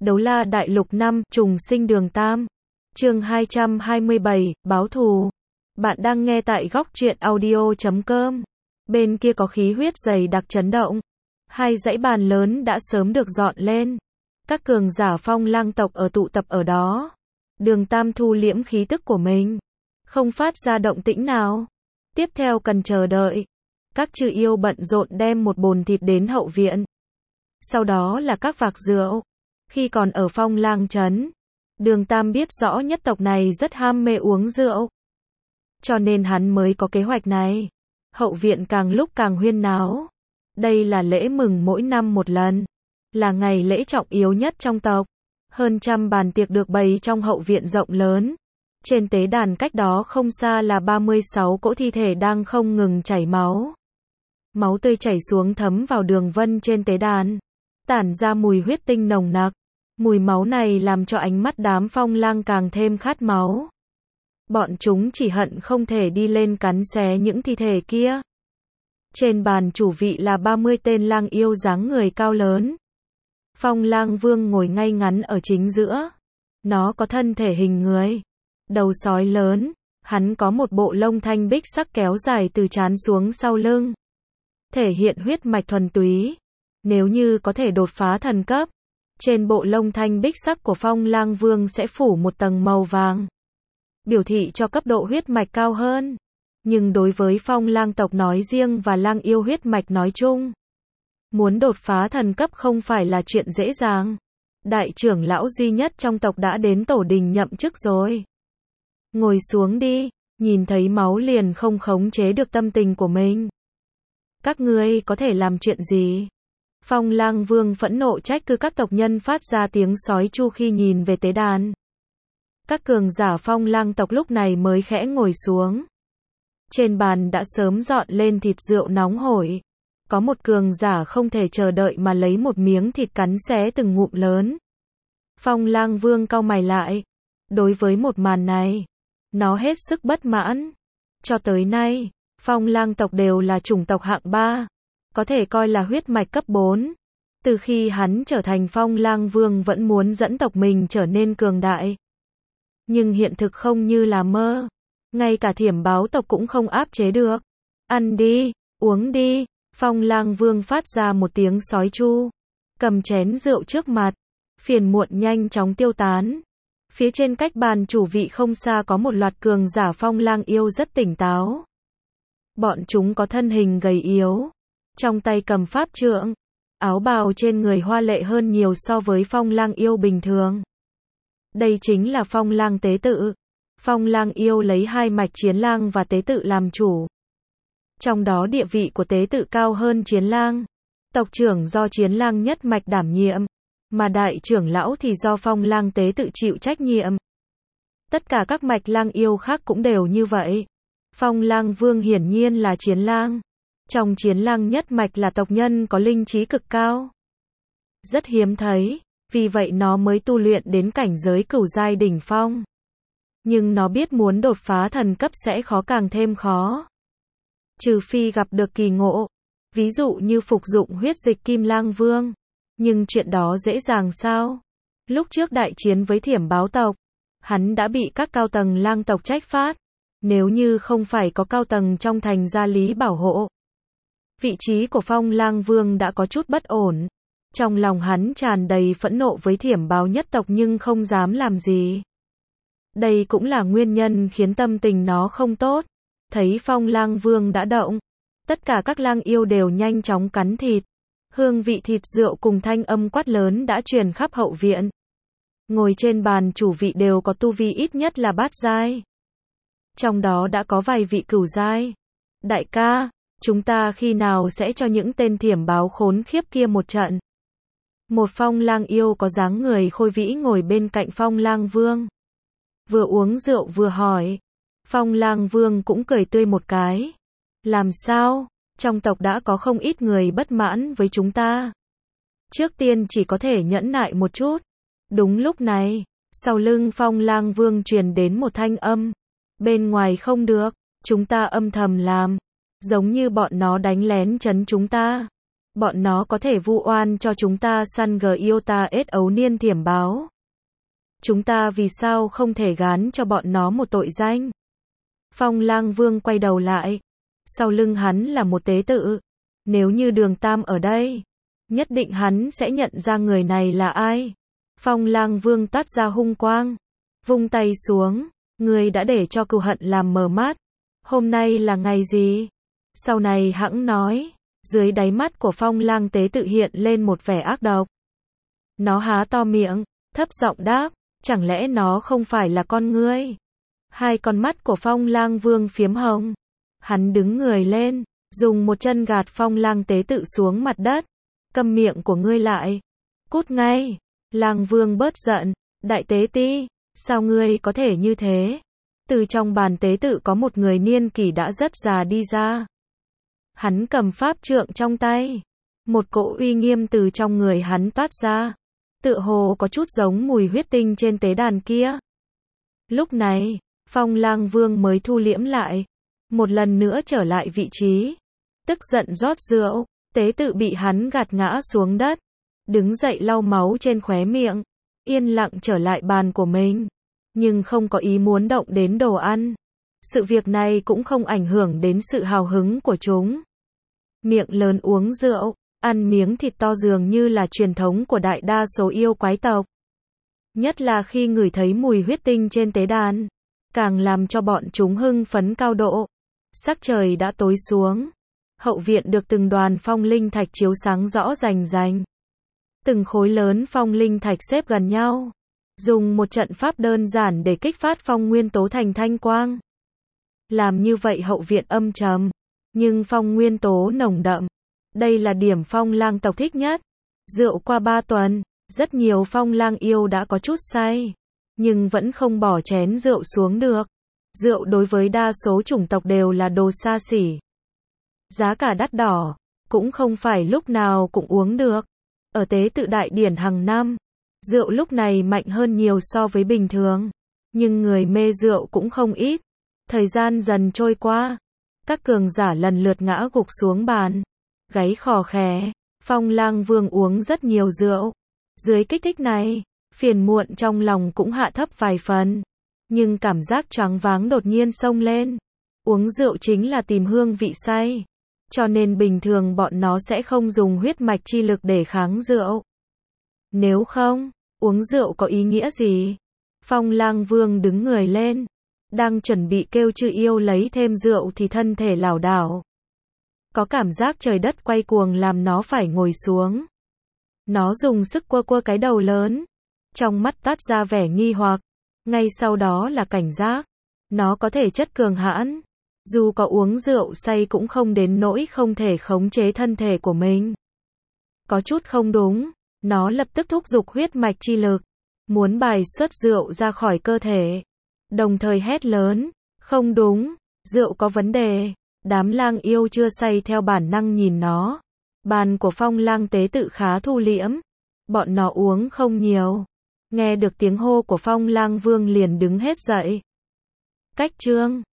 Đấu La Đại Lục 5, Trùng Sinh Đường Tam. Chương 227, báo thù. Bạn đang nghe tại góc truyện audio.com. Bên kia có khí huyết dày đặc chấn động. Hai dãy bàn lớn đã sớm được dọn lên. Các cường giả Phong Lang tộc ở tụ tập ở đó. Đường Tam thu liễm khí tức của mình, không phát ra động tĩnh nào. Tiếp theo cần chờ đợi. Các chư yêu bận rộn đem một bồn thịt đến hậu viện. Sau đó là các vạc rượu. Khi còn ở Phong Lang trấn, Đường Tam biết rõ nhất tộc này rất ham mê uống rượu. Cho nên hắn mới có kế hoạch này. Hậu viện càng lúc càng huyên náo. Đây là lễ mừng mỗi năm một lần. Là ngày lễ trọng yếu nhất trong tộc. Hơn trăm bàn tiệc được bày trong hậu viện rộng lớn. Trên tế đàn cách đó không xa là 36 cỗ thi thể đang không ngừng chảy máu. Máu tươi chảy xuống thấm vào đường vân trên tế đàn, tản ra mùi huyết tinh nồng nặc. Mùi máu này làm cho ánh mắt đám Phong Lang càng thêm khát máu. Bọn chúng chỉ hận không thể đi lên cắn xé những thi thể kia. Trên bàn chủ vị là 30 tên lang yêu dáng người cao lớn. Phong Lang Vương ngồi ngay ngắn ở chính giữa. Nó có thân thể hình người, đầu sói lớn, hắn có một bộ lông thanh bích sắc kéo dài từ trán xuống sau lưng, thể hiện huyết mạch thuần túy. Nếu như có thể đột phá thần cấp, trên bộ lông thanh bích sắc của Phong Lang Vương sẽ phủ một tầng màu vàng, biểu thị cho cấp độ huyết mạch cao hơn. Nhưng đối với Phong Lang tộc nói riêng và lang yêu huyết mạch nói chung, muốn đột phá thần cấp không phải là chuyện dễ dàng. Đại trưởng lão duy nhất trong tộc đã đến tổ đình nhậm chức rồi. Ngồi xuống đi, nhìn thấy máu liền không khống chế được tâm tình của mình. Các ngươi có thể làm chuyện gì? Phong Lang Vương phẫn nộ trách cứ các tộc nhân phát ra tiếng sói chu khi nhìn về tế đàn. Các cường giả Phong Lang tộc lúc này mới khẽ ngồi xuống. Trên bàn đã sớm dọn lên thịt rượu nóng hổi. Có một cường giả không thể chờ đợi mà lấy một miếng thịt cắn xé từng ngụm lớn. Phong Lang Vương cau mày lại. Đối với một màn này, nó hết sức bất mãn. Cho tới nay, Phong Lang tộc đều là chủng tộc hạng 3, có thể coi là huyết mạch cấp 4. Từ khi hắn trở thành Phong Lang Vương vẫn muốn dẫn tộc mình trở nên cường đại. Nhưng hiện thực không như là mơ. Ngay cả Thiểm Báo tộc cũng không áp chế được. Ăn đi, uống đi. Phong Lang Vương phát ra một tiếng sói chu, cầm chén rượu trước mặt. Phiền muộn nhanh chóng tiêu tán. Phía trên cách bàn chủ vị không xa có một loạt cường giả Phong Lang yêu rất tỉnh táo. Bọn chúng có thân hình gầy yếu, trong tay cầm pháp trượng, áo bào trên người hoa lệ hơn nhiều so với Phong Lang yêu bình thường. Đây chính là Phong Lang tế tự. Phong Lang yêu lấy hai mạch Chiến Lang và tế tự làm chủ. Trong đó địa vị của tế tự cao hơn Chiến Lang. Tộc trưởng do Chiến Lang nhất mạch đảm nhiệm, mà đại trưởng lão thì do Phong Lang tế tự chịu trách nhiệm. Tất cả các mạch lang yêu khác cũng đều như vậy. Phong Lang Vương hiển nhiên là Chiến Lang. Trong Chiến Lang nhất mạch là tộc nhân có linh trí cực cao, rất hiếm thấy, vì vậy nó mới tu luyện đến cảnh giới cửu giai đỉnh phong. Nhưng nó biết muốn đột phá thần cấp sẽ khó càng thêm khó. Trừ phi gặp được kỳ ngộ, ví dụ như phục dụng huyết dịch Kim Lang Vương. Nhưng chuyện đó dễ dàng sao? Lúc trước đại chiến với Thiểm Báo tộc, hắn đã bị các cao tầng lang tộc trách phạt. Nếu như không phải có cao tầng trong thành gia lý bảo hộ, vị trí của Phong Lang Vương đã có chút bất ổn. Trong lòng hắn tràn đầy phẫn nộ với Thiểm Báo nhất tộc nhưng không dám làm gì. Đây cũng là nguyên nhân khiến tâm tình nó không tốt. Thấy Phong Lang Vương đã động, tất cả các lang yêu đều nhanh chóng cắn thịt. Hương vị thịt rượu cùng thanh âm quát lớn đã truyền khắp hậu viện. Ngồi trên bàn chủ vị đều có tu vi ít nhất là bát giai. Trong đó đã có vài vị cửu giai. Đại ca, chúng ta khi nào sẽ cho những tên Thiểm Báo khốn khiếp kia một trận? Một Phong Lang yêu có dáng người khôi vĩ ngồi bên cạnh Phong Lang Vương, vừa uống rượu vừa hỏi. Phong Lang Vương cũng cười tươi một cái. Làm sao? Trong tộc đã có không ít người bất mãn với chúng ta. Trước tiên chỉ có thể nhẫn nại một chút. Đúng lúc này, sau lưng Phong Lang Vương truyền đến một thanh âm. Bên ngoài không được, chúng ta âm thầm làm. Giống như bọn nó đánh lén trấn chúng ta. Bọn nó có thể vu oan cho chúng ta săn Giota ết ấu niên thiểm báo. Chúng ta vì sao không thể gán cho bọn nó một tội danh? Phong Lang Vương quay đầu lại. Sau lưng hắn là một tế tự. Nếu như Đường Tam ở đây, nhất định hắn sẽ nhận ra người này là ai. Phong Lang Vương tát ra hung quang. Vung tay xuống. Ngươi đã để cho cừu hận làm mờ mắt. Hôm nay là ngày gì? Sau này hẵng nói. Dưới đáy mắt của Phong Lang tế tự hiện lên một vẻ ác độc. Nó há to miệng, thấp giọng đáp, chẳng lẽ nó không phải là con ngươi? Hai con mắt của Phong Lang Vương phiếm hồng. Hắn đứng người lên, dùng một chân gạt Phong Lang tế tự xuống mặt đất. Câm miệng của ngươi lại. Cút ngay. Lang Vương bớt giận. Đại tế ti, sao ngươi có thể như thế? Từ trong bàn tế tự có một người niên kỷ đã rất già đi ra. Hắn cầm pháp trượng trong tay. Một cỗ uy nghiêm từ trong người hắn toát ra. Tựa hồ có chút giống mùi huyết tinh trên tế đàn kia. Lúc này, Phong Lang Vương mới thu liễm lại. Một lần nữa trở lại vị trí. Tức giận rót rượu. Tế tự bị hắn gạt ngã xuống đất. Đứng dậy lau máu trên khóe miệng. Yên lặng trở lại bàn của mình. Nhưng không có ý muốn động đến đồ ăn. Sự việc này cũng không ảnh hưởng đến sự hào hứng của chúng. Miệng lớn uống rượu, ăn miếng thịt to dường như là truyền thống của đại đa số yêu quái tộc. Nhất là khi ngửi thấy mùi huyết tinh trên tế đàn, càng làm cho bọn chúng hưng phấn cao độ. Sắc trời đã tối xuống. Hậu viện được từng đoàn phong linh thạch chiếu sáng rõ rành rành. Từng khối lớn phong linh thạch xếp gần nhau. Dùng một trận pháp đơn giản để kích phát phong nguyên tố thành thanh quang. Làm như vậy hậu viện âm trầm, nhưng phong nguyên tố nồng đậm. Đây là điểm Phong Lang tộc thích nhất. Rượu qua 3 tuần, rất nhiều Phong Lang yêu đã có chút say, nhưng vẫn không bỏ chén rượu xuống được. Rượu đối với đa số chủng tộc đều là đồ xa xỉ. Giá cả đắt đỏ, cũng không phải lúc nào cũng uống được. Ở tế tự đại điển hàng năm, rượu lúc này mạnh hơn nhiều so với bình thường. Nhưng người mê rượu cũng không ít. Thời gian dần trôi qua, các cường giả lần lượt ngã gục xuống bàn. Gáy khò khè, Phong Lang Vương uống rất nhiều rượu. Dưới kích thích này, phiền muộn trong lòng cũng hạ thấp vài phần. Nhưng cảm giác choáng váng đột nhiên xông lên. Uống rượu chính là tìm hương vị say. Cho nên bình thường bọn nó sẽ không dùng huyết mạch chi lực để kháng rượu. Nếu không, uống rượu có ý nghĩa gì? Phong Lang Vương đứng người lên. Đang chuẩn bị kêu chư yêu lấy thêm rượu thì thân thể lảo đảo. Có cảm giác trời đất quay cuồng làm nó phải ngồi xuống. Nó dùng sức quơ quơ cái đầu lớn. Trong mắt toát ra vẻ nghi hoặc. Ngay sau đó là cảnh giác. Nó có thể chất cường hãn. Dù có uống rượu say cũng không đến nỗi không thể khống chế thân thể của mình. Có chút không đúng. Nó lập tức thúc giục huyết mạch chi lực. Muốn bài xuất rượu ra khỏi cơ thể. Đồng thời hét lớn. Không đúng. Rượu có vấn đề. Đám lang yêu chưa say theo bản năng nhìn nó. Bàn của Phong Lang tế tự khá thu liễm. Bọn nó uống không nhiều. Nghe được tiếng hô của Phong Lang Vương liền đứng hết dậy. Cách chương